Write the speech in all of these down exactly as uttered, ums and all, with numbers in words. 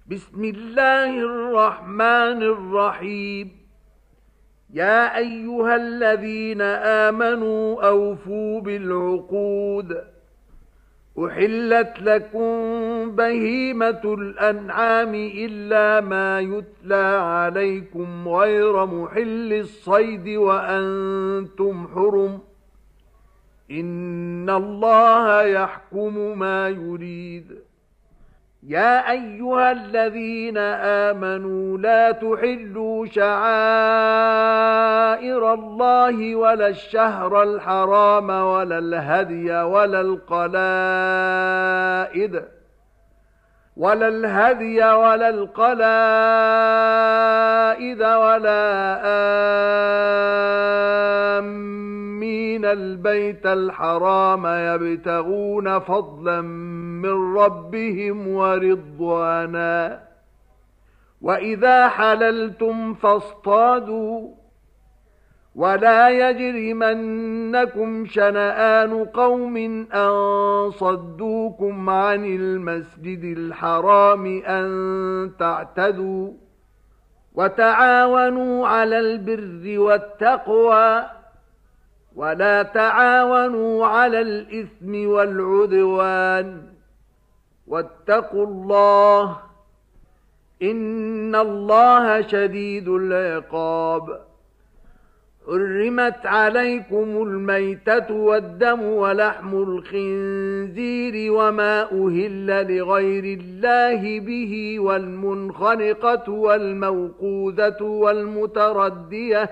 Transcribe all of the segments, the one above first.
بسم الله الرحمن الرحيم. يا أيها الذين آمنوا أوفوا بالعقود. أحلت لكم بهيمة الأنعام إلا ما يتلى عليكم غير محل الصيد وأنتم حرم. إن الله يحكم ما يريد. يا أيها الذين آمنوا لا تحلوا شعائر الله ولا الشهر الحرام ولا الهدي ولا القلائد ولا الهدي ولا القلائد ولا آمين البيت الحرام يبتغون فضلا من ربهم ورضوانا. وإذا حللتم فاصطادوا ولا يجرمنكم شنآن قوم أن صدوكم عن المسجد الحرام أن تعتدوا. وتعاونوا على البر والتقوى ولا تعاونوا على الإثم والعدوان. واتقوا الله إن الله شديد العقاب. حرمت عليكم الميتة والدم ولحم الخنزير وما أهل لغير الله به والمنخنقة والموقوذة والمتردية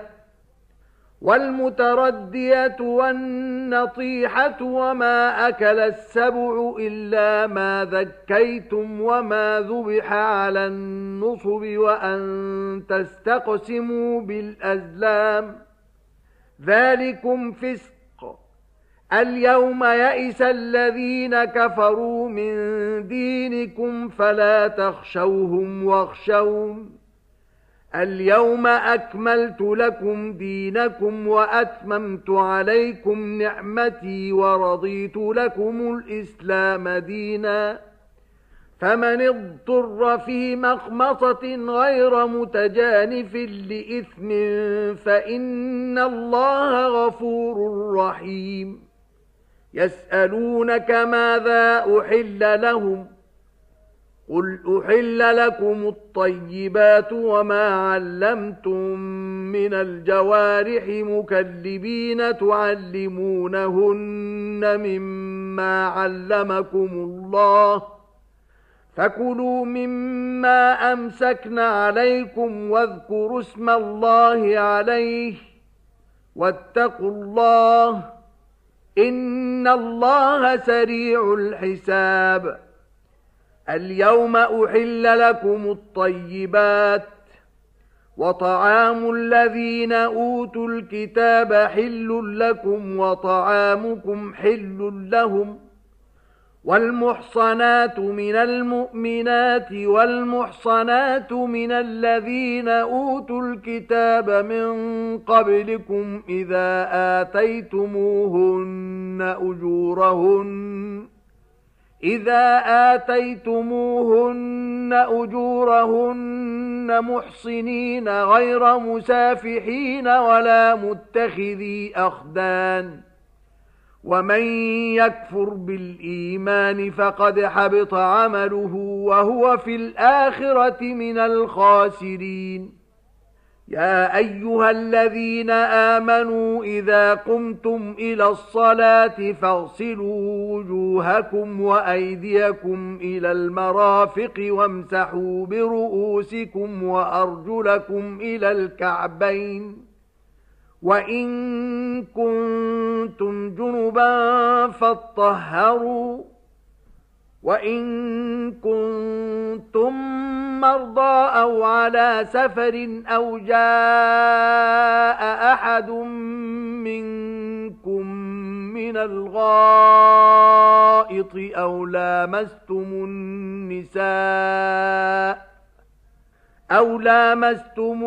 والمتردية والنطيحة وما أكل السبع إلا ما ذكيتم وما ذبح على النصب وأن تستقسموا بالأزلام ذلكم فسق. اليوم يئس الذين كفروا من دينكم فلا تخشوهم واخشون. اليوم أكملت لكم دينكم وأتممت عليكم نعمتي ورضيت لكم الإسلام دينا. فمن اضطر في مخمصة غير متجانف لإثم فإن الله غفور رحيم. يسألونك ماذا أحل لهم قل أحل لكم الطيبات وما علمتم من الجوارح مكلبين تعلمونهن مما علمكم الله فكلوا مما أمسكن عليكم واذكروا اسم الله عليه واتقوا الله إن الله سريع الحساب. اليوم أحل لكم الطيبات وطعام الذين أوتوا الكتاب حل لكم وطعامكم حل لهم. والمحصنات من المؤمنات والمحصنات من الذين أوتوا الكتاب من قبلكم إذا آتيتموهن أجورهن إذا آتيتموهن أجورهن محصنين غير مسافحين ولا متخذي أخدان. ومن يكفر بالإيمان فقد حبط عمله وهو في الآخرة من الخاسرين. يا أيها الذين آمنوا إذا قمتم إلى الصلاة فاغسلوا وجوهكم وأيديكم إلى المرافق وامسحوا برؤوسكم وأرجلكم إلى الكعبين. وإن كنتم جنبا فاطهروا وإن كنتم مرضى أو على سفر أو جاء أحد منكم من الغائط أو لامستم النساء أو لامستم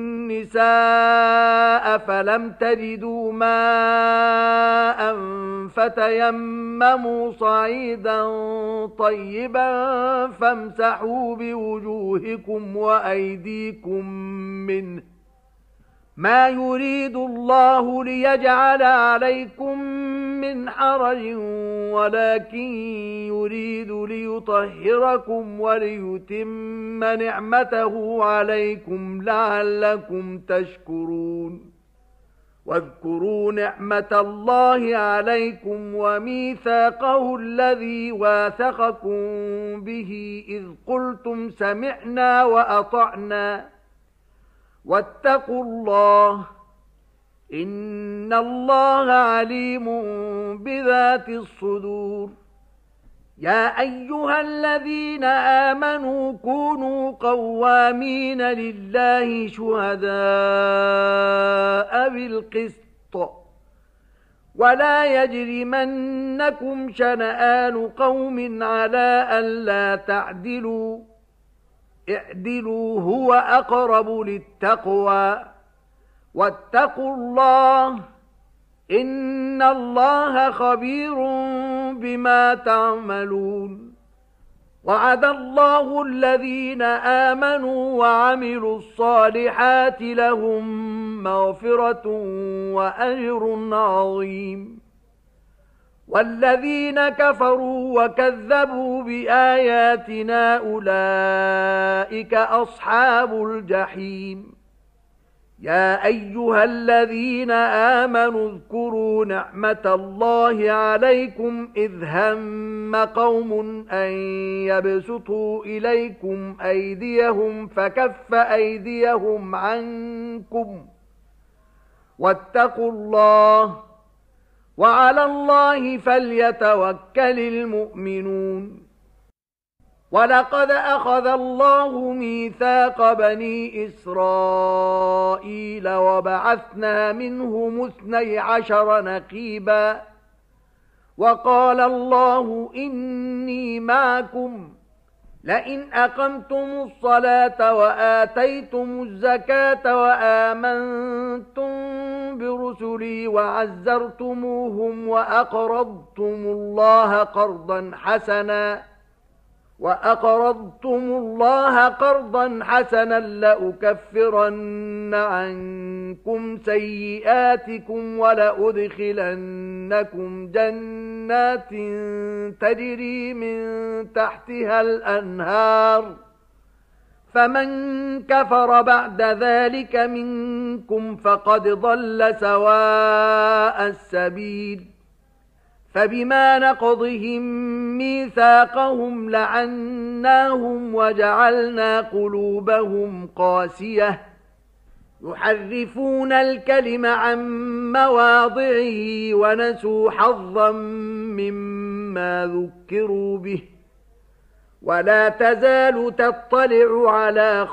النساء فلم تجدوا ماء فتيمموا صعيدا طيبا فامسحوا بوجوهكم وأيديكم منه، ما يريد الله ليجعل عليكم من حرج ولكن يريد ليطهركم وليتم نعمته عليكم لعلكم تشكرون. واذكروا نعمة الله عليكم وميثاقه الذي واثقكم به إذ قلتم سمعنا وأطعنا واتقوا الله إن الله عليم بذات الصدور. يا أيها الذين آمنوا كونوا قوامين لله شهداء بالقسط ولا يجرمنكم شنآن قوم على ألا تعدلوا اعدلوا هو أقرب للتقوى واتقوا الله إن الله خبير بما تعملون. وعد الله الذين آمنوا وعملوا الصالحات لهم مغفرة وأجر عظيم. والذين كفروا وكذبوا بآياتنا أولئك أصحاب الجحيم. يا أيها الذين آمنوا اذكروا نعمة الله عليكم إذ هم قوم أن يبسطوا إليكم أيديهم فكف أيديهم عنكم واتقوا الله وعلى الله فليتوكل المؤمنون. ولقد أخذ الله ميثاق بني إسرائيل وبعثنا منهم اثني عشر نقيبا وقال الله إني معكم لئن أقمتم الصلاة وآتيتم الزكاة وآمنتم برسلي وعزرتموهم وأقرضتم الله قرضا حسنا وأقرضتم الله قرضا حسنا لأكفرن عنكم سيئاتكم ولأدخلنكم جنات تجري من تحتها الأنهار فمن كفر بعد ذلك منكم فقد ضل سواء السبيل. فبما نقضهم ميثاقهم لعناهم وجعلنا قلوبهم قاسية يحرفون الكلم عن مواضعه ونسوا حظا مما ذكروا به ولا تزال تطلع على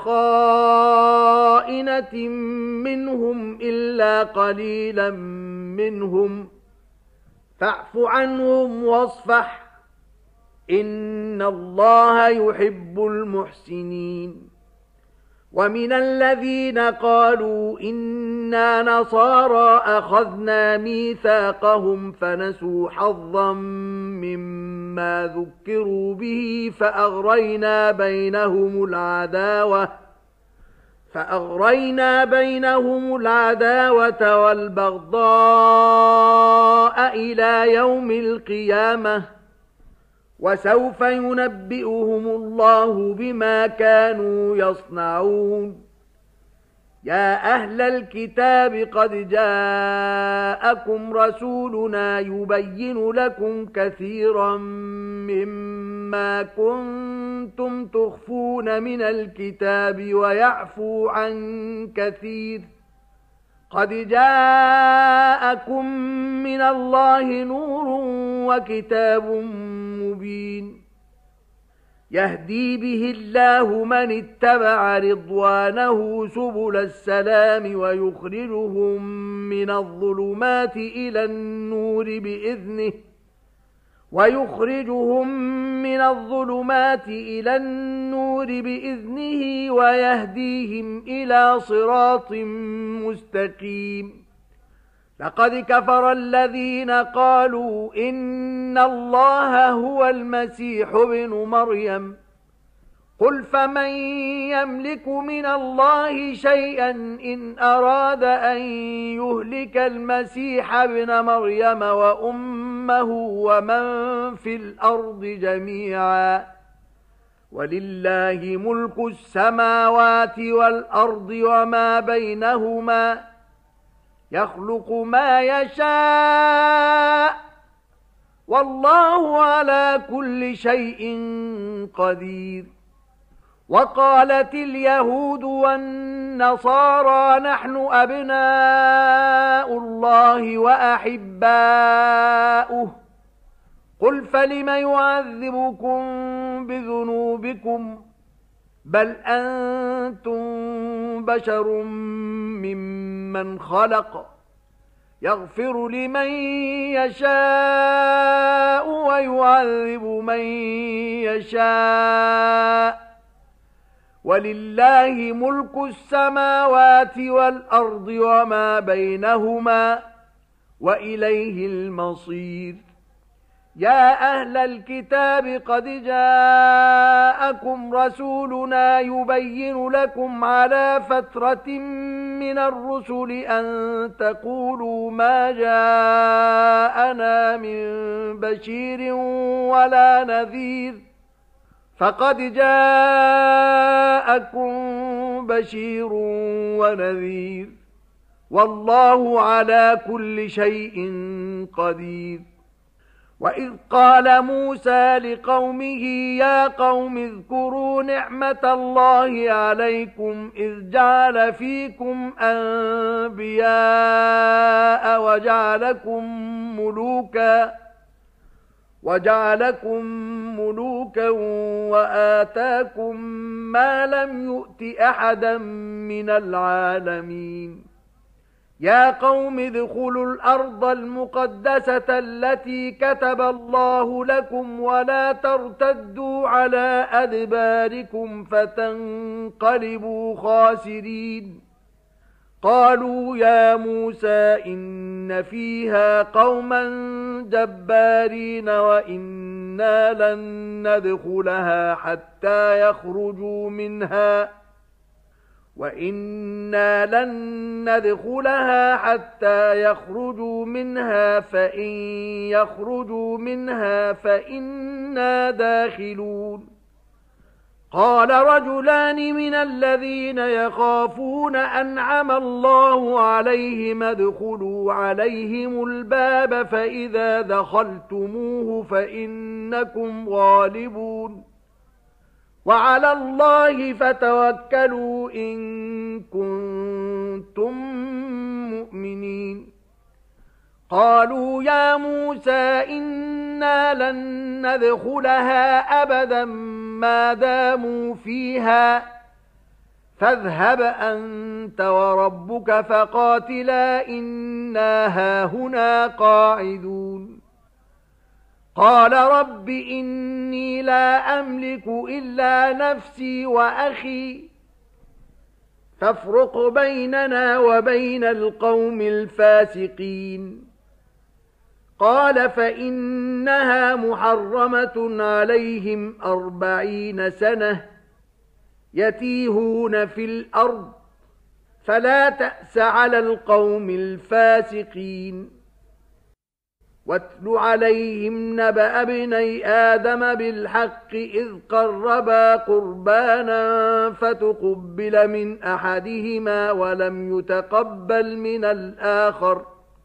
خائنة منهم إلا قليلا منهم فاعف عنهم واصفح إن الله يحب المحسنين. ومن الذين قالوا إنا نصارى أخذنا ميثاقهم فنسوا حظا مما ذكروا به فأغرينا بينهم العداوة فأغرينا بينهم العداوة والبغضاء إلى يوم القيامة وسوف ينبئهم الله بما كانوا يصنعون. يا أهل الكتاب قد جاءكم رسولنا يبين لكم كثيرا مما كنتم تخفون من الكتاب ويعفو عن كثير قد جاءكم من الله نور وكتاب مبين يهدي به الله من اتبع رضوانه سبل السلام ويخرجهم من الظلمات إلى النور بإذنه ويخرجهم من الظلمات إلى النور بإذنه ويهديهم إلى صراط مستقيم لقد كفر الذين قالوا إن الله هو المسيح ابن مريم قل فمن يملك من الله شيئا إن أراد أن يهلك المسيح ابن مريم وأمه ومن في الأرض جميعا ولله ملك السماوات والأرض وما بينهما يخلق ما يشاء والله على كل شيء قدير وقالت اليهود والنصارى نحن أبناء الله وأحباؤه قل فلم يعذبكم بذنوبكم بل أنتم بشر ممن خلق يغفر لمن يشاء ويعذب من يشاء ولله ملك السماوات والأرض وما بينهما وإليه المصير يا أهل الكتاب قد جاءكم رسولنا يبين لكم على فترة من الرسل أن تقولوا ما جاءنا من بشير ولا نذير فقد جاءكم بشير ونذير والله على كل شيء قدير وإذ قال موسى لقومه يا قوم اذكروا نعمة الله عليكم إذ جعل فيكم أنبياء وجعلكم ملوكا وجعلكم ملوكا وآتاكم ما لم يؤت أحدا من العالمين يا قوم ادخلوا الأرض المقدسة التي كتب الله لكم ولا ترتدوا على أدباركم فتنقلبوا خاسرين قالوا يا موسى إن فيها قوما جبارين وإنا لن ندخلها حتى يخرجوا منها وإنا لن ندخلها حتى يخرجوا منها فإن يخرجوا منها فإنا داخلون قال رجلان من الذين يخافون أنعم الله عليهم ادخلوا عليهم الباب فإذا دخلتموه فإنكم غالبون وعلى الله فتوكلوا إن كنتم مؤمنين قالوا يا موسى إنا لن ندخلها أبدا ما داموا فيها فاذهب أنت وربك فقاتلا إنا هاهنا قاعدون قال رب إني لا أملك إلا نفسي وأخي فافرق بيننا وبين القوم الفاسقين قال فإنها محرمة عليهم أربعين سنة يتيهون في الأرض فلا تأس على القوم الفاسقين واتل عليهم نبأ ابني آدم بالحق إذ قربا قربانا فتقبل من أحدهما ولم يتقبل من الآخر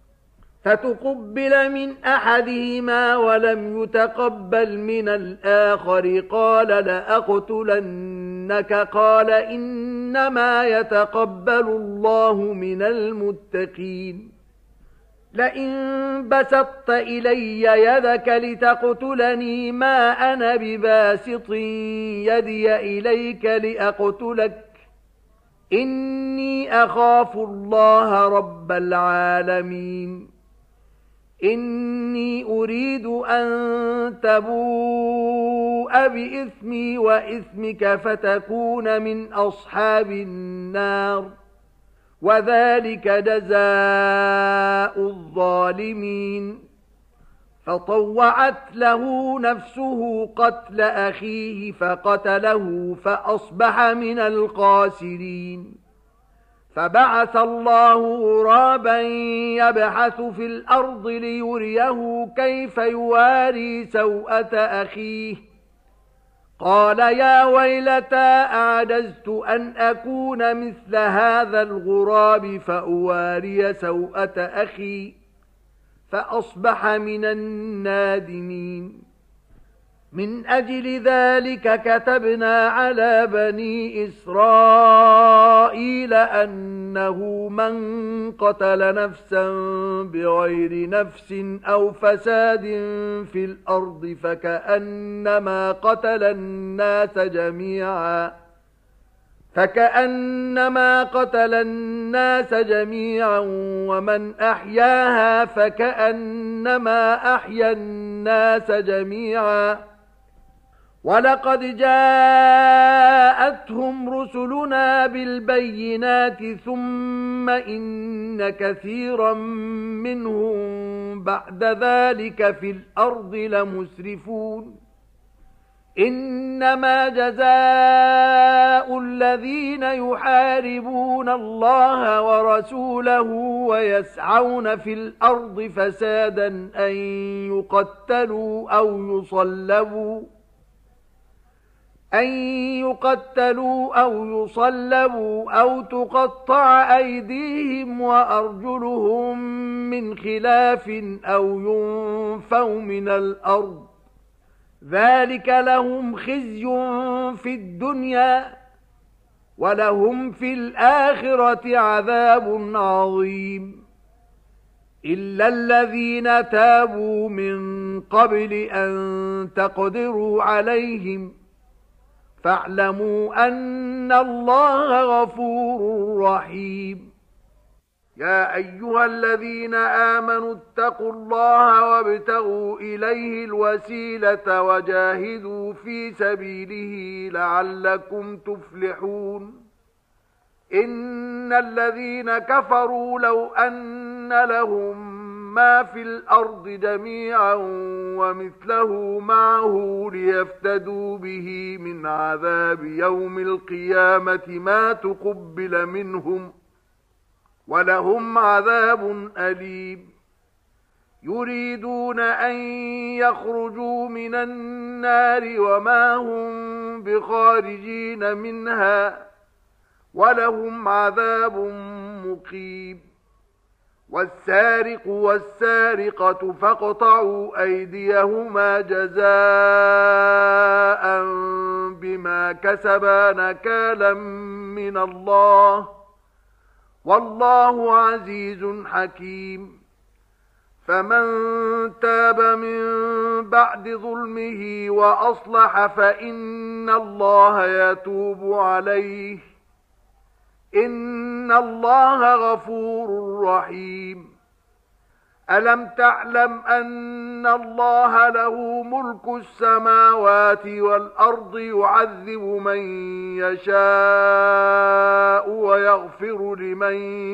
فتقبل من أحدهما ولم يتقبل من الآخر قال لأقتلنك قال إنما يتقبل الله من المتقين لئن بسطت إلي يدك لتقتلني ما أنا بباسط يدي إليك لأقتلك إني أخاف الله رب العالمين إني أريد أن تبوء بإثمي وإثمك فتكون من أصحاب النار وذلك جزاء الظالمين فطوعت له نفسه قتل أخيه فقتله فأصبح من الخاسرين فبعث الله غرابا يبحث في الأرض ليريه كيف يواري سوءة أخيه قال يا ويلتى أعجزت أن أكون مثل هذا الغراب فأواري سوءة أخي فأصبح من النادمين من أجل ذلك كتبنا على بني إسرائيل أنه من قتل نفسا بغير نفس أو فساد في الأرض فكأنما قتل الناس جميعا فكأنما قتل الناس جميعا ومن أحياها فكأنما أحيا الناس جميعا ولقد جاءتهم رسلنا بالبينات ثم إن كثيرا منهم بعد ذلك في الأرض لمسرفون إنما جزاء الذين يحاربون الله ورسوله ويسعون في الأرض فسادا أن يقتلوا أو يصلبوا أن يقتلوا أو يصلبوا أو تقطع أيديهم وأرجلهم من خلاف أو ينفوا من الأرض ذلك لهم خزي في الدنيا ولهم في الآخرة عذاب عظيم إلا الذين تابوا من قبل أن تقدروا عليهم فاعلموا أن الله غفور رحيم يا أيها الذين آمنوا اتقوا الله وابتغوا إليه الوسيلة وجاهدوا في سبيله لعلكم تفلحون إن الذين كفروا لو أن لهم ما في الأرض جميعا ومثله معه ليفتدوا به من عذاب يوم القيامة ما تقبل منهم ولهم عذاب أليم يريدون أن يخرجوا من النار وما هم بخارجين منها ولهم عذاب مقيم والسارق والسارقة فاقطعوا أيديهما جزاء بما كسبا نكالا من الله والله عزيز حكيم فمن تاب من بعد ظلمه وأصلح فإن الله يتوب عليه إن الله غفور رحيم ألم تعلم أن الله له ملك السماوات والأرض يعذب من يشاء ويغفر لمن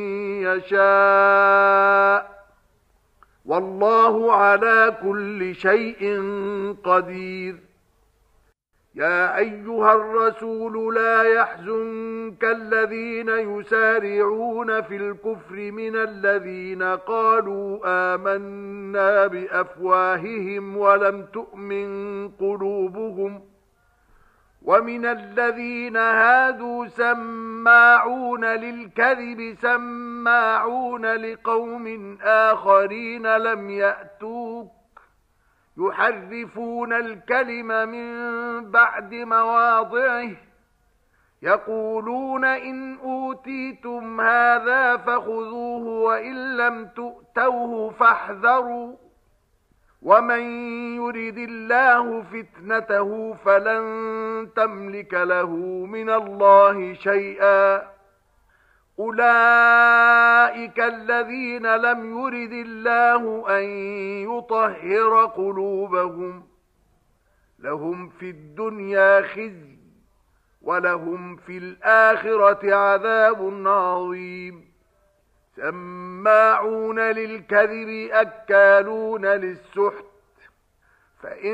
يشاء والله على كل شيء قدير يا أيها الرسول لا يحزنك الذين يسارعون في الكفر من الذين قالوا آمنا بأفواههم ولم تؤمن قلوبهم ومن الذين هادوا سماعون للكذب سماعون لقوم آخرين لم يأتوك يحرفون الكلم من بعد مواضعه يقولون إن أوتيتم هذا فخذوه وإن لم تؤتوه فاحذروا ومن يرد الله فتنته فلن تملك له من الله شيئا أولئك الذين لم يرد الله أن يطهر قلوبهم لهم في الدنيا خزي ولهم في الآخرة عذاب عظيم سماعون للكذب أكالون للسحت فإن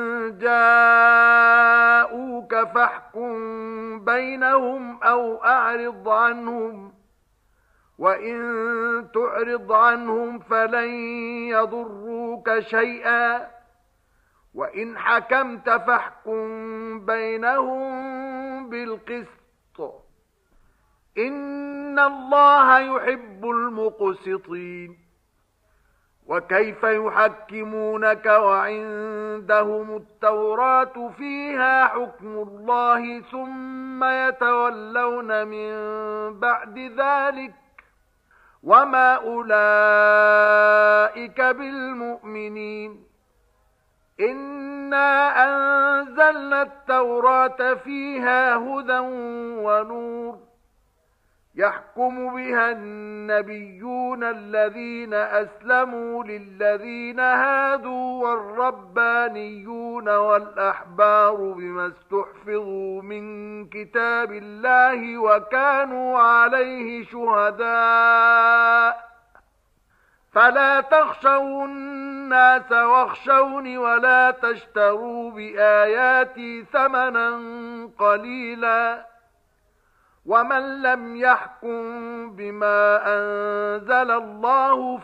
جاءوك فاحكم بينهم أو أعرض عنهم وإن تعرض عنهم فلن يضروك شيئا وإن حكمت فاحكم بينهم بالقسط إن الله يحب المقسطين وكيف يحكمونك وعندهم التوراة فيها حكم الله ثم يتولون من بعد ذلك وما أولئك بالمؤمنين إنا أنزلنا التوراة فيها هدى ونور يحكم بها النبيون الذين أسلموا للذين هادوا والربانيون والأحبار بما استحفظوا من كتاب الله وكانوا عليه شهداء فلا تخشوا الناس واخشوني ولا تشتروا بآياتي ثمنا قليلا ومن لم يحكم بما أنزل الله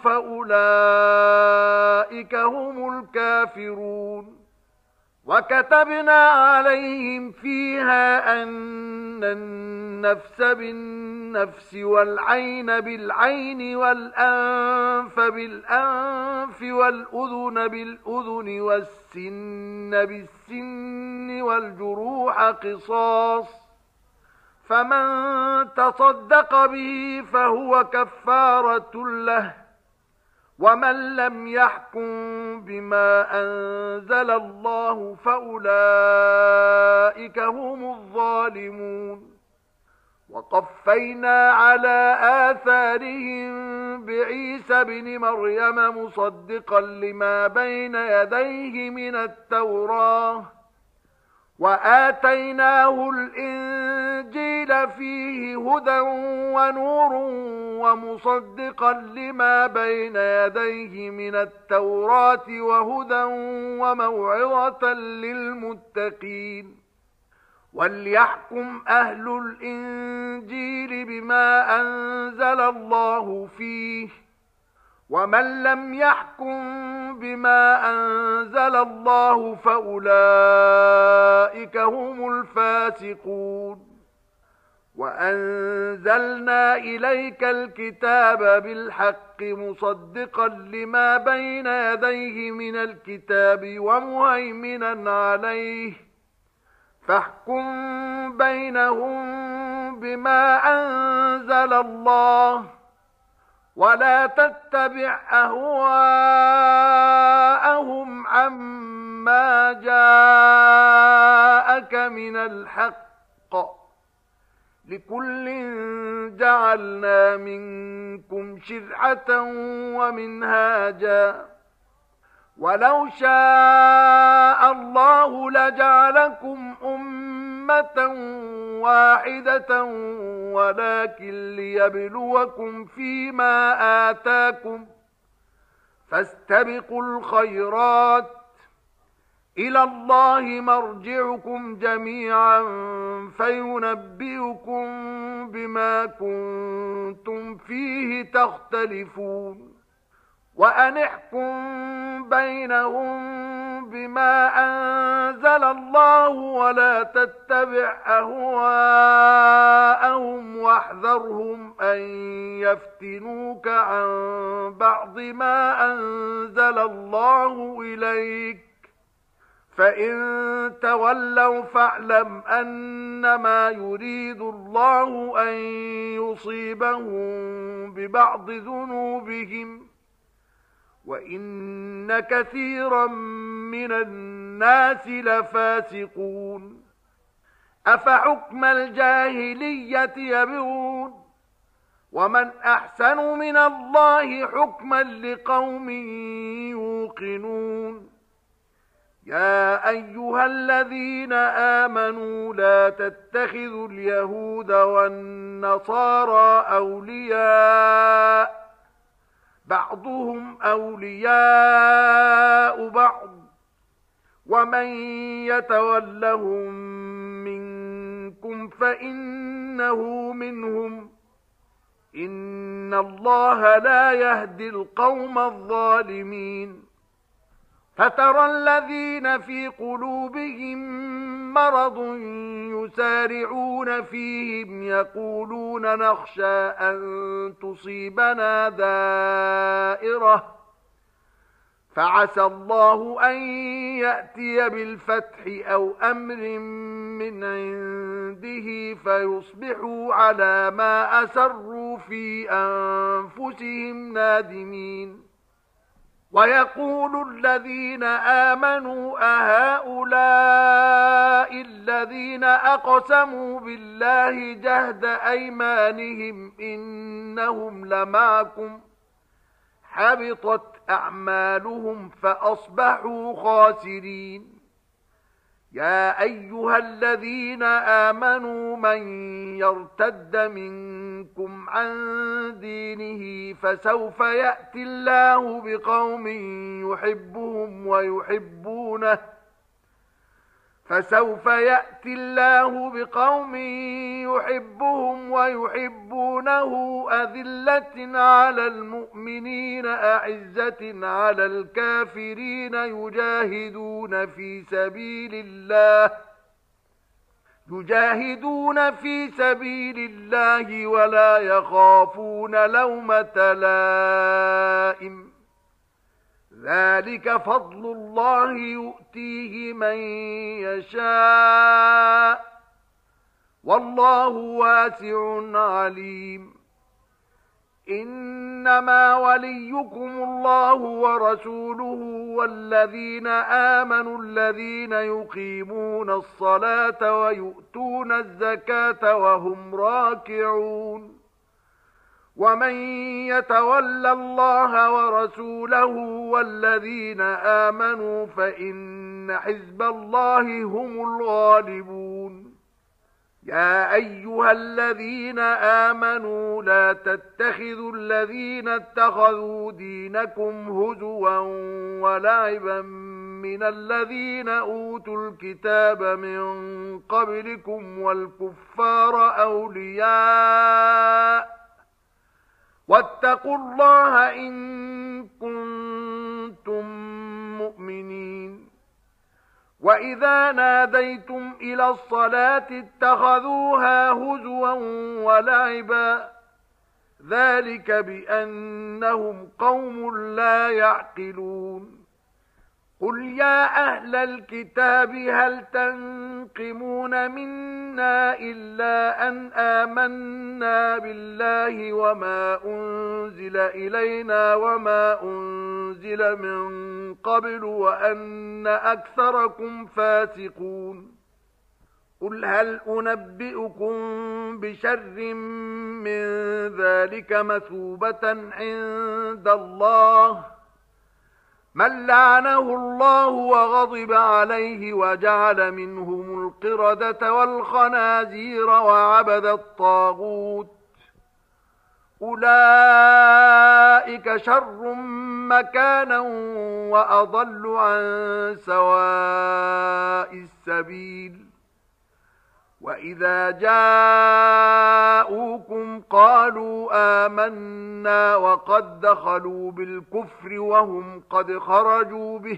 فأولئك هم الكافرون وكتبنا عليهم فيها أن النفس بالنفس والعين بالعين والأنف بالأنف والأذن بالأذن والسن بالسن والجروح قصاص فمن تصدق به فهو كفارة له ومن لم يحكم بما أنزل الله فأولئك هم الظالمون وقفينا على آثارهم بعيسى بن مريم مصدقا لما بين يديه من التوراة وآتيناه الإنجيل فيه هدى ونور ومصدقا لما بين يديه من التوراة وهدى وموعظة للمتقين وليحكم أهل الإنجيل بما أنزل الله فيه ومن لم يحكم بما أنزل الله فأولئك هم الفاسقون وأنزلنا إليك الكتاب بالحق مصدقا لما بين يديه من الكتاب ومهيمنا عليه فاحكم بينهم بما أنزل الله ولا تتبع أهواءهم عما جاءك من الحق لكل جعلنا منكم شرعة ومنهاجا ولو شاء الله لجعلكم أمة واحدة ولكن ليبلوكم فيما آتاكم فاستبقوا الخيرات إلى الله مرجعكم جميعا فينبئكم بما كنتم فيه تختلفون وأن احكم بينهم بما أنزل الله ولا تتبع أهواءهم واحذرهم أن يفتنوك عن بعض ما أنزل الله إليك فإن تولوا فاعلم أنما يريد الله أن يصيبهم ببعض ذنوبهم وإن كثيرا من الناس لفاسقون أفحكم الجاهلية يبغون ومن أحسن من الله حكما لقوم يوقنون يا أيها الذين آمنوا لا تتخذوا اليهود والنصارى أولياء بعضهم أولياء بعض ومن يتولهم منكم فإنه منهم إن الله لا يهدي القوم الظالمين فترى الذين في قلوبهم مرض يسارعون فيهم يقولون نخشى أن تصيبنا دائرة فعسى الله أن يأتي بالفتح أو أمر من عنده فيصبحوا على ما أسروا في أنفسهم نادمين ويقول الذين آمنوا أهؤلاء الذين أقسموا بالله جهد أيمانهم إنهم لمعكم حبطت أعمالهم فأصبحوا خاسرين يا أيها الذين آمنوا من يرتد منكم عن دينه فسوف يأتي الله بقوم يحبهم ويحبونه فسوف يأتي الله بقوم يحبهم ويحبونه أذلة على المؤمنين أعزة على الكافرين يجاهدون في سبيل الله يجاهدون في سبيل الله ولا يخافون لومة لائم ذلك فضل الله يؤتيه من يشاء والله واسع عليم إنما وليكم الله ورسوله والذين آمنوا الذين يقيمون الصلاة ويؤتون الزكاة وهم راكعون ومن يتول الله ورسوله والذين آمنوا فإن حزب الله هم الغالبون يا أيها الذين آمنوا لا تتخذوا الذين اتخذوا دينكم هزوا ولعبا من الذين أوتوا الكتاب من قبلكم والكفار أولياء واتقوا الله إن كنتم مؤمنين وإذا ناديتم إلى الصلاة اتخذوها هزوا ولعبا ذلك بأنهم قوم لا يعقلون قل يا أهل الكتاب هل تنقمون منا إلا أن آمنا بالله وما أنزل إلينا وما أنزل من قبل وأن أكثركم فاسقون قل هل أنبئكم بشر من ذلك مثوبة عند الله من لعنه الله وغضب عليه وجعل منهم القردة والخنازير وعبد الطاغوت أولئك شر مكانا وأضل عن سواء السبيل وإذا جاءوكم قالوا آمنا وقد دخلوا بالكفر وهم قد خرجوا به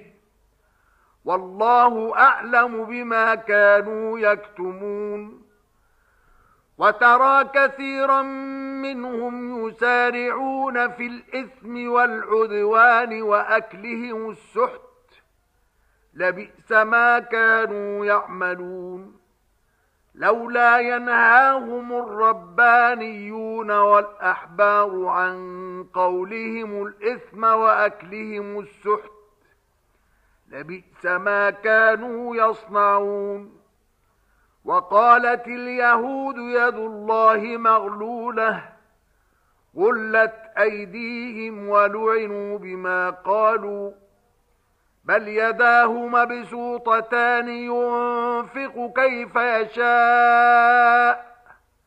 والله أعلم بما كانوا يكتمون وترى كثيرا منهم يسارعون في الإثم والعدوان وأكلهم السحت لبئس ما كانوا يعملون لولا ينهاهم الربانيون والأحبار عن قولهم الإثم وأكلهم السحت لبئس ما كانوا يصنعون وقالت اليهود يد الله مغلولة غلت أيديهم ولعنوا بما قالوا بل يداه مبسوطتان ينفق كيف يشاء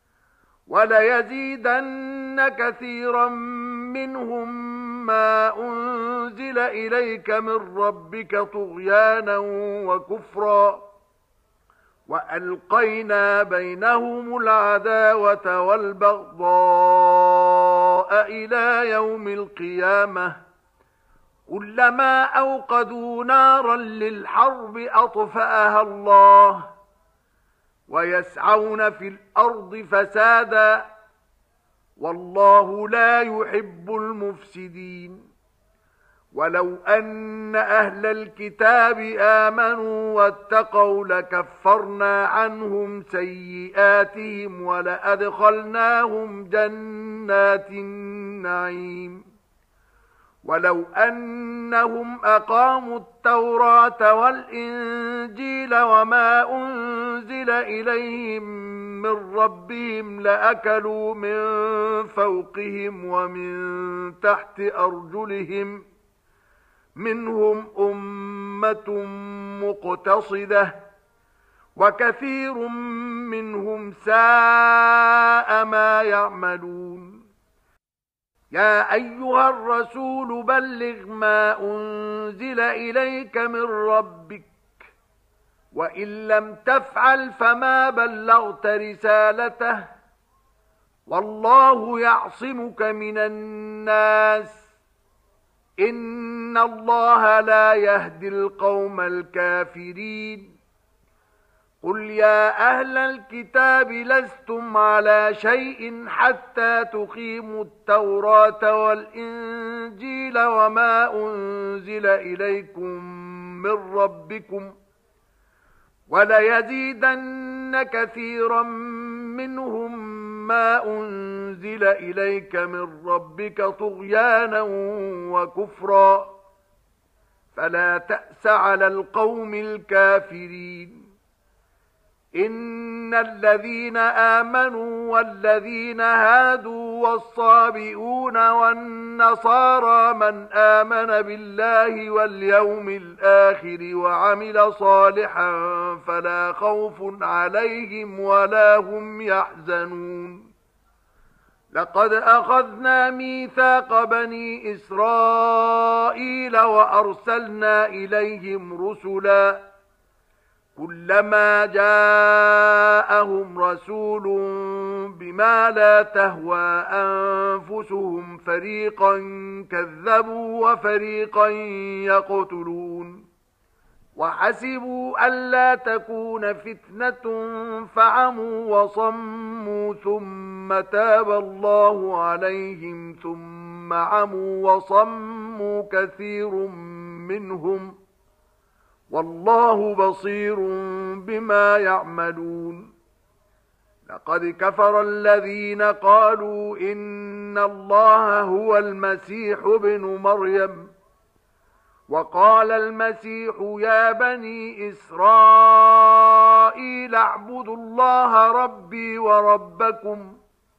وليزيدن كثيرا منهم ما أنزل إليك من ربك طغيانا وكفرا وألقينا بينهم العداوة والبغضاء إلى يوم القيامة كلما أوقدوا نارا للحرب أطفأها الله ويسعون في الأرض فسادا والله لا يحب المفسدين ولو أن أهل الكتاب آمنوا واتقوا لكفرنا عنهم سيئاتهم ولأدخلناهم جنات النعيم ولو أنهم أقاموا التوراة والإنجيل وما أنزل إليهم من ربهم لأكلوا من فوقهم ومن تحت أرجلهم منهم أمة مقتصدة وكثير منهم ساء ما يعملون يا أيها الرسول بلغ ما أنزل إليك من ربك وإن لم تفعل فما بلغت رسالته والله يعصمك من الناس إن الله لا يهدي القوم الكافرين قل يا أهل الكتاب لستم على شيء حتى تقيموا التوراة والإنجيل وما أنزل إليكم من ربكم وليزيدن كثيرا منهم ما أنزل إليك من ربك طغيانا وكفرا فلا تأس على القوم الكافرين إن الذين آمنوا والذين هادوا والصابئون والنصارى من آمن بالله واليوم الآخر وعمل صالحا فلا خوف عليهم ولا هم يحزنون لقد أخذنا ميثاق بني إسرائيل وأرسلنا إليهم رسلا كلما جاءهم رسول بما لا تهوى أنفسهم فريقا كذبوا وفريقا يقتلون وحسبوا ألا تكون فتنة فعموا وصموا ثم تاب الله عليهم ثم عموا وصموا كثير منهم والله بصير بما يعملون لقد كفر الذين قالوا إن الله هو المسيح ابن مريم وقال المسيح يا بني إسرائيل اعبدوا الله ربي وربكم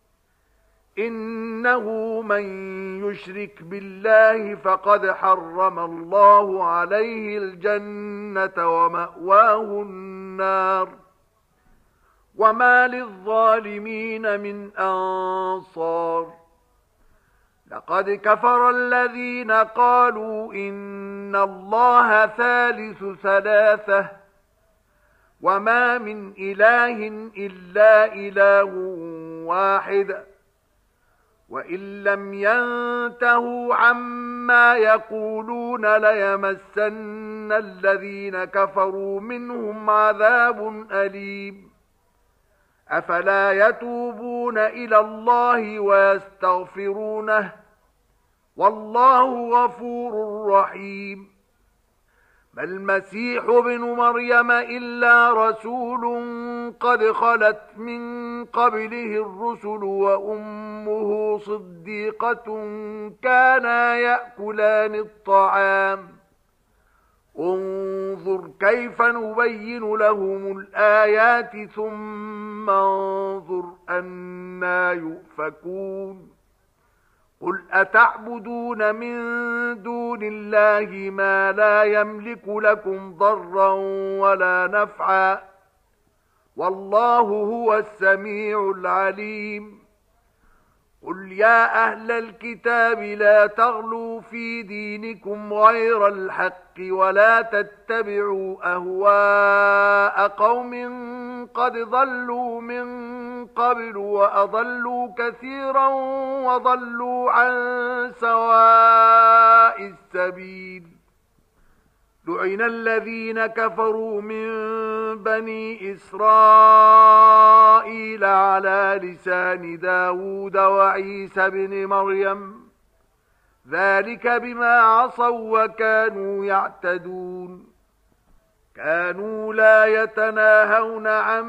إنه من يشرك بالله فقد حرم الله عليه الجنة ومأواه النار وما للظالمين من أنصار لقد كفر الذين قالوا إن الله ثالث ثلاثة وما من إله إلا إله واحد وإن لم ينتهوا عما يقولون ليمسن الذين كفروا منهم عذاب أليم أفلا يتوبون إلى الله ويستغفرونه والله غفور رحيم ما المسيح ابن مريم إلا رسول قد خلت من قبله الرسل وأمه صديقة كانا يأكلان الطعام انظر كيف نبين لهم الآيات ثم انظر أنى يؤفكون قل أتعبدون من دون الله ما لا يملك لكم ضرا ولا نفعا والله هو السميع العليم قل يا أهل الكتاب لا تغلوا في دينكم غير الحق ولا تتبعوا أهواء قوم قد ضلوا من قبل وأضلوا كثيرا وضلوا عن سواء السبيل لعن الذين كفروا من بني إسرائيل على لسان داود وعيسى بن مريم ذلك بما عصوا وكانوا يعتدون كانوا لا يتناهون عن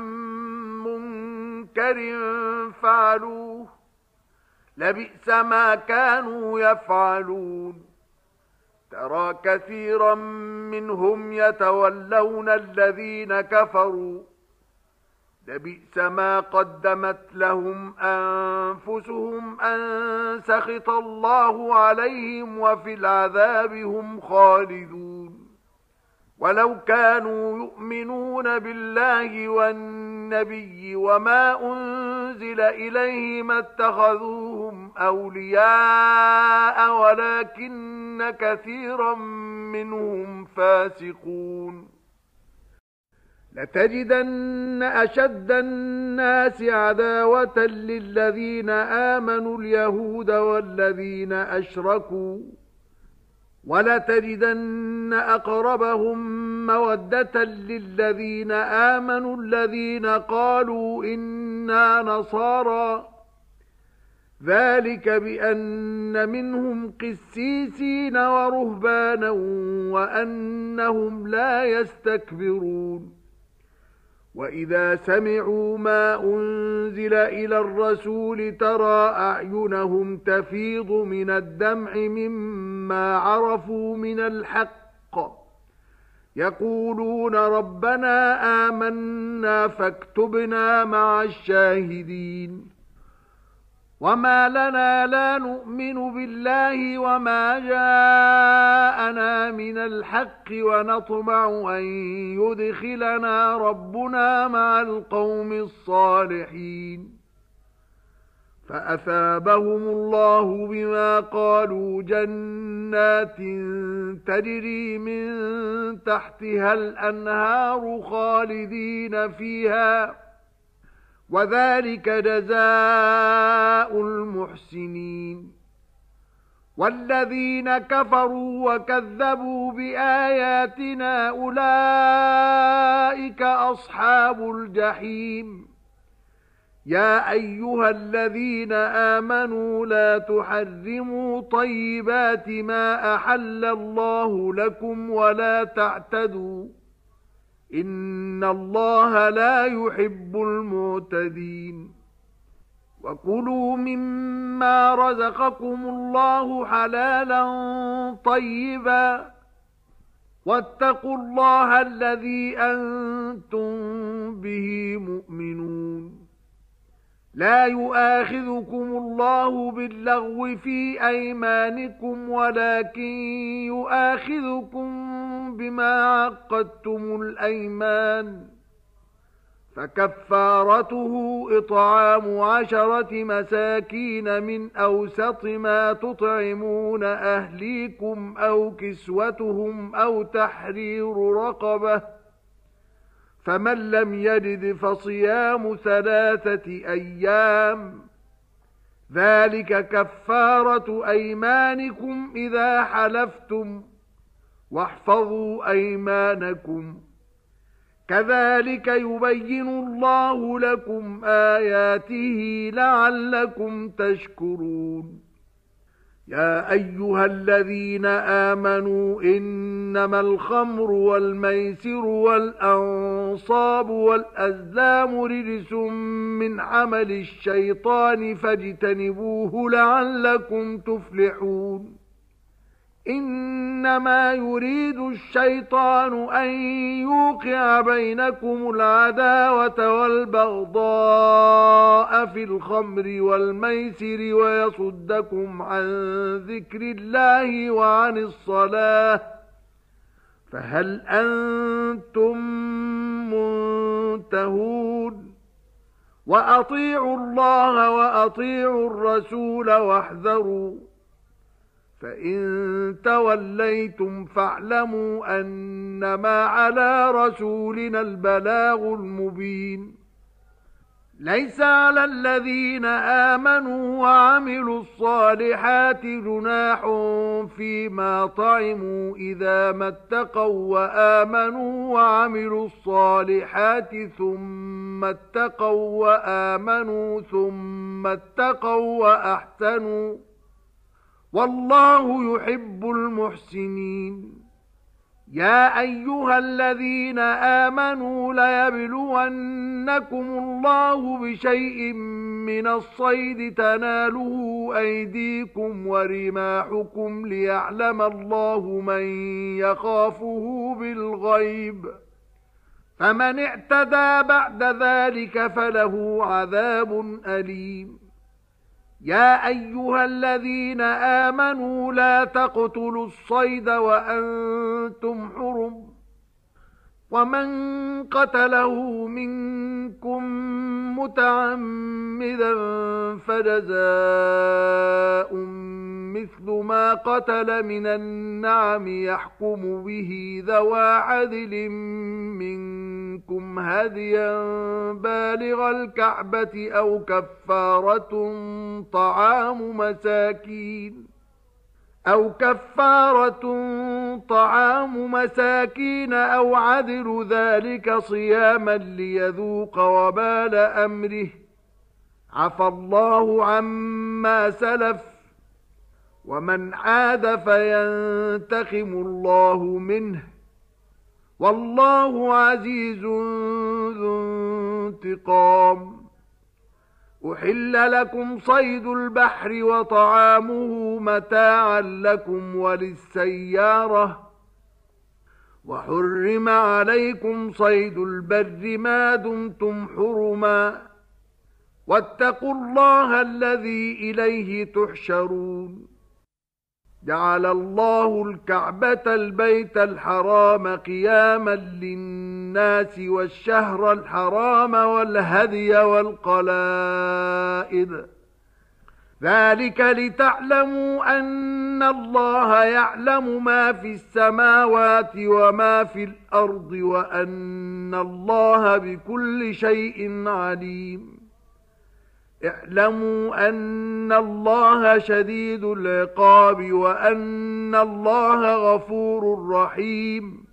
منكر فعلوه لبئس ما كانوا يفعلون ترى كثيرا منهم يتولون الذين كفروا لبئس ما قدمت لهم أنفسهم أن سخط الله عليهم وفي العذاب هم خالدون ولو كانوا يؤمنون بالله والنبي وما أنزل إليه ما اتخذوهم أولياء ولكن كثيرا منهم فاسقون لتجدن أشد الناس عداوة للذين آمنوا اليهود والذين أشركوا ولتجدن أقربهم مودة للذين آمنوا الذين قالوا إنا نصارى ذلك بأن منهم قسيسين ورهبانا وأنهم لا يستكبرون وإذا سمعوا ما أنزل إلى الرسول ترى أعينهم تفيض من الدمع مما عرفوا من الحق يقولون ربنا آمنا فاكتبنا مع الشاهدين وما لنا لا نؤمن بالله وما جاءنا من الحق ونطمع أن يدخلنا ربنا مع القوم الصالحين فأثابهم الله بما قالوا جنات تجري من تحتها الأنهار خالدين فيها وذلك جزاء المحسنين والذين كفروا وكذبوا بآياتنا أولئك أصحاب الجحيم يا أيها الذين آمنوا لا تحرموا طيبات ما أحل الله لكم ولا تعتدوا إن الله لا يحب المعتدين وكلوا مما رزقكم الله حلالا طيبا واتقوا الله الذي أنتم به مؤمنون لا يؤاخذكم الله باللغو في أيمانكم ولكن يؤاخذكم بما عقدتم الأيمان فكفارته إطعام عشرة مساكين من أوسط ما تطعمون أهليكم أو كسوتهم أو تحرير رقبة فمن لم يجد فصيام ثلاثة أيام ذلك كفارة أيمانكم إذا حلفتم واحفظوا أيمانكم كذلك يبين الله لكم آياته لعلكم تشكرون يا أيها الذين آمنوا إنما الخمر والميسر والأنصاب والأزلام رجس من عمل الشيطان فاجتنبوه لعلكم تفلحون إنما يريد الشيطان أن يوقع بينكم العداوة والبغضاء في الخمر والميسر ويصدكم عن ذكر الله وعن الصلاة فهل أنتم منتهون وأطيعوا الله وأطيعوا الرسول واحذروا فإن توليتم فاعلموا أنما على رسولنا البلاغ المبين ليس على الذين آمنوا وعملوا الصالحات جناح فيما طعموا إذا ما اتقوا وآمنوا وعملوا الصالحات ثم اتقوا وآمنوا ثم اتقوا وأحسنوا والله يحب المحسنين يا أيها الذين آمنوا ليبلونكم الله بشيء من الصيد تناله أيديكم ورماحكم ليعلم الله من يخافه بالغيب فمن اعتدى بعد ذلك فله عذاب أليم يا أيها الذين آمنوا لا تقتلوا الصيد وأنتم حرم ومن قتله منكم متعمدا فجزاء مثل ما قتل من النعم يحكم به ذوى عدل منكم هديا بالغ الكعبة أو كفارة طعام مساكين أو كفارة طعام مساكين أو عدل ذلك صياما ليذوق وبال أمره عفى الله عما سلف ومن عاد فينتقم الله منه والله عزيز ذو انتقام أحل لكم صيد البحر وطعامه متاعا لكم وللسيارة وحرم عليكم صيد البر ما دمتم حرما واتقوا الله الذي إليه تحشرون جعل الله الكعبة البيت الحرام قياما للناس والشهر الحرام والهدي والقلائد ذلك لتعلموا أن الله يعلم ما في السماوات وما في الأرض وأن الله بكل شيء عليم اعلموا أن الله شديد العقاب وأن الله غفور رحيم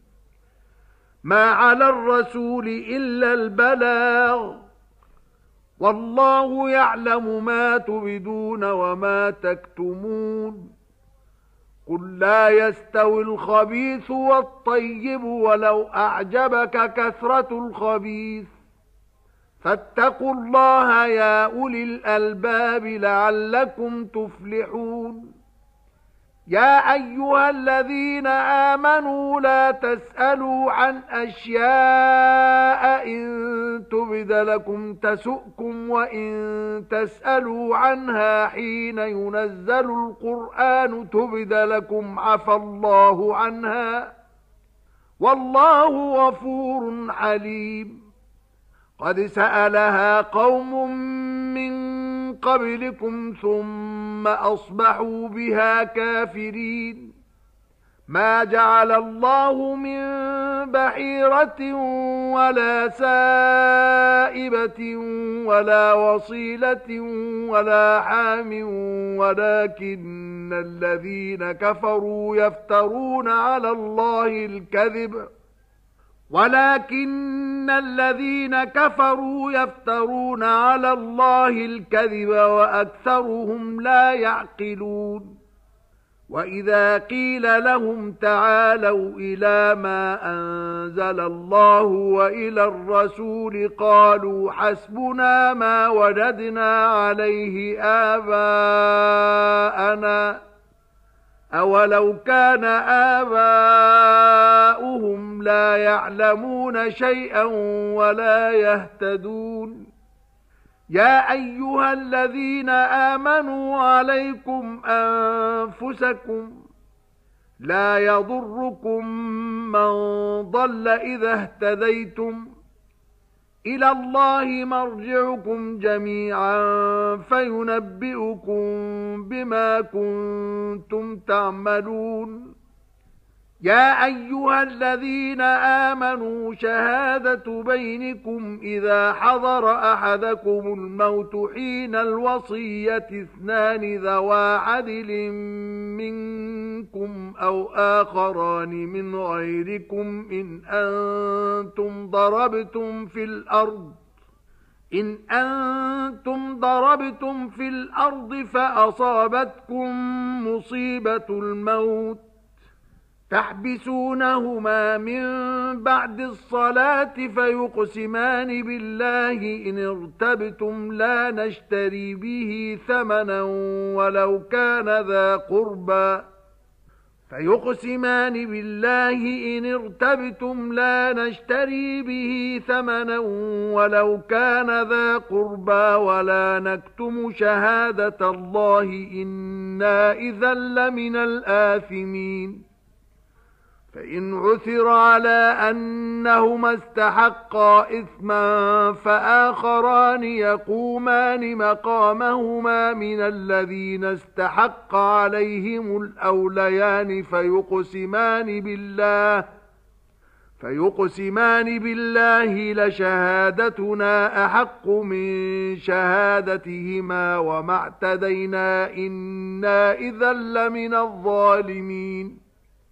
ما على الرسول إلا البلاغ والله يعلم ما تبدون وما تكتمون قل لا يستوي الخبيث والطيب ولو أعجبك كثرة الخبيث فاتقوا الله يا أولي الألباب لعلكم تفلحون يا أيها الذين آمنوا لا تسألوا عن أشياء إن تبد لكم تسؤكم وإن تسألوا عنها حين ينزل القرآن تبد لكم عفى الله عنها والله غفور حليم قد سألها قوم من قبلكم ثم أصبحوا بها كافرين ما جعل الله من بحيرة ولا سائبة ولا وصيلة ولا حام ولكن الذين كفروا يفترون على الله الكذب ولكن الذين كفروا يفترون على الله الكذب وأكثرهم لا يعقلون وإذا قيل لهم تعالوا إلى ما أنزل الله وإلى الرسول قالوا حسبنا ما وجدنا عليه آباءنا أولو كان آباؤهم لا يعلمون شيئا ولا يهتدون يا أيها الذين آمنوا عليكم أنفسكم لا يضركم من ضل إذا اهتديتم إلى الله مرجعكم جميعا فينبئكم بما كنتم تعملون يا أيها الذين آمنوا شهادة بينكم إذا حضر أحدكم الموت حين الوصية اثنان ذوا عدل منكم أو آخران من غيركم إن أنتم ضربتم في الأرض إن أنتم ضربتم في الأرض فأصابتكم مصيبة الموت تحبسونهما من بعد الصلاة فيقسمان بالله إن ارتبتم لا نشتري به ثمنا ولو كان ذا قربى فيقسمان بالله إن ارتبتم لا نشتري به ثمنا ولو كان ذا قربى ولا نكتم شهادة الله إنا إذا لمن الآثمين فإن عثر على أنهما استحقا إثما فآخران يقومان مقامهما من الذين استحق عليهم الأوليان فيقسمان بالله فيقسمان بالله لشهادتنا أحق من شهادتهما وما اعتدينا إنا إذا لمن الظالمين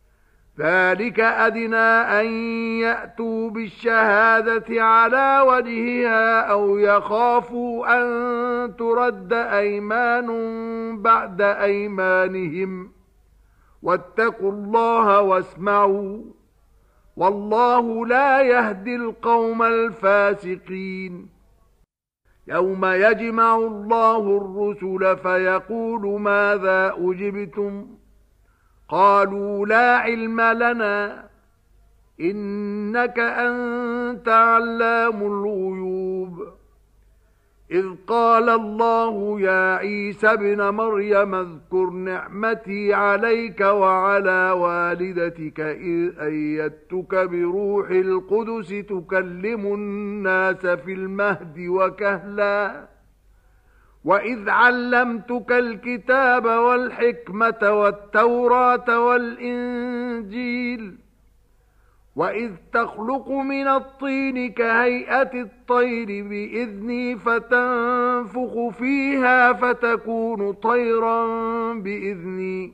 ذلك أدنى أن يأتوا بالشهادة على وجهها أو يخافوا أن ترد أيمان بعد أيمانهم واتقوا الله واسمعوا والله لا يهدي القوم الفاسقين يوم يجمع الله الرسل فيقول ماذا أجبتم قالوا لا علم لنا إنك أنت علام الغيوب إذ قال الله يا عيسى ابن مريم اذكر نعمتي عليك وعلى والدتك إذ أيدتك بروح القدس تكلم الناس في المهد وكهلا وإذ علمتك الكتاب والحكمة والتوراة والإنجيل وإذ تخلق من الطين كهيئة الطير بإذني فتنفخ فيها فتكون طيرا بإذني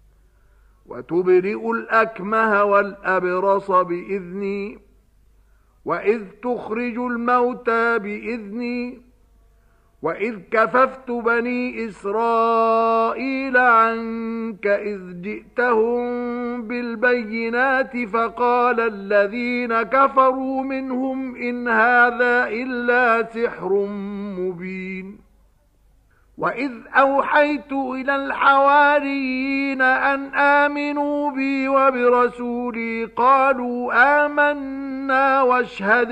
وتبرئ الأكمه والأبرص بإذني وإذ تخرج الموتى بإذني وإذ كففت بني إسرائيل عنك إذ جئتهم بالبينات فقال الذين كفروا منهم إن هذا إلا سحر مبين وإذ أوحيت إلى الحواريين أن آمنوا بي وبرسولي قالوا آمنا واشهد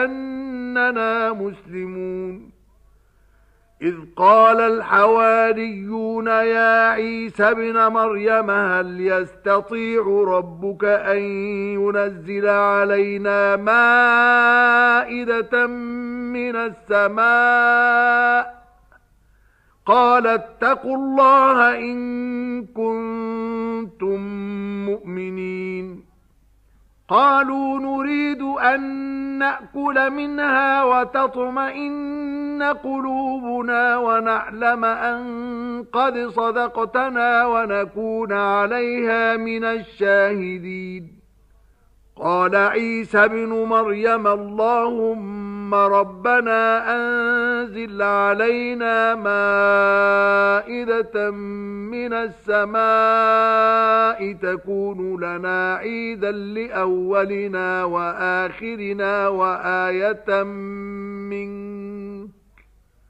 بأننا مسلمون إذ قال الحواريون يا عيسى ابن مريم هل يستطيع ربك أن ينزل علينا مائدة من السماء قال اتقوا الله إن كنتم مؤمنين قالوا نريد أن نأكل منها وتطمئن قلوبنا ونعلم أن قد صدقتنا ونكون عليها من الشاهدين قال عيسى ابن مريم اللهم ربنا أنزل علينا مائدة من السماء تكون لنا عيدا لأولنا وآخرنا وآية منك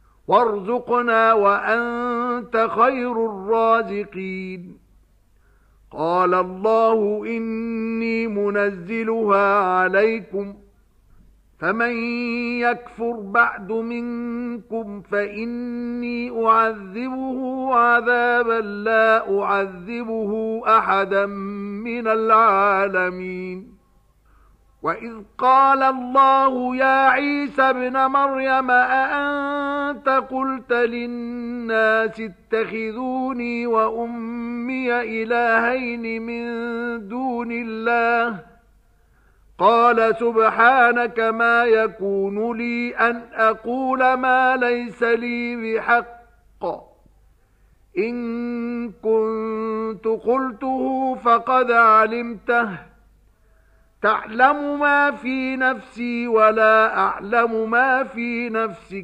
وارزقنا وأنت خير الرازقين قال الله إني منزلها عليكم فمن يكفر بعد منكم فإني أعذبه عذابا لا أعذبه أحدا من العالمين. وإذ قال الله يا عيسى ابن مريم أأنت قلت للناس اتخذوني وأمي إلهين من دون الله قال سبحانك ما يكون لي أن أقول ما ليس لي بحق إن كنت قلته فقد علمته تعلم ما في نفسي ولا أعلم ما في نفسك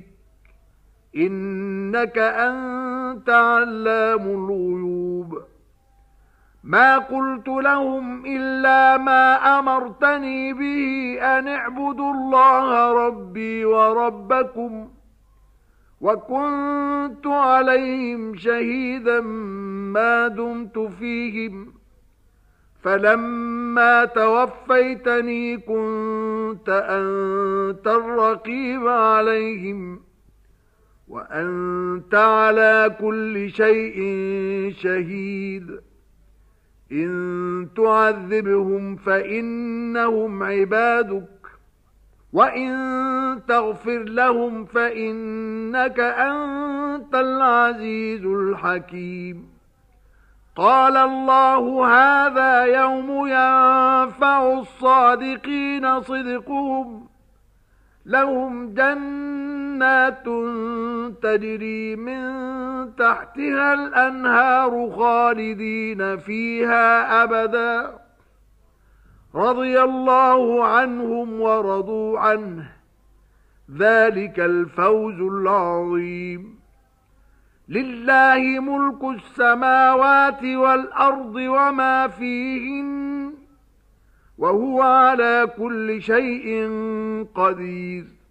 إنك أنت علام الغيوب. ما قلت لهم إلا ما أمرتني به أن اعبدوا الله ربي وربكم وكنت عليهم شهيدا ما دمت فيهم فلما توفيتني كنت أنت الرقيب عليهم وأنت على كل شيء شهيد. إن تعذبهم فإنهم عبادك وإن تغفر لهم فإنك أنت العزيز الحكيم. قال الله هذا يوم ينفع الصادقين صدقهم لهم جنات تجري من تحتها الأنهار خالدين فيها أبدا رضي الله عنهم ورضوا عنه ذلك الفوز العظيم. لله ملك السماوات والأرض وما فيهن وهو على كل شيء قدير.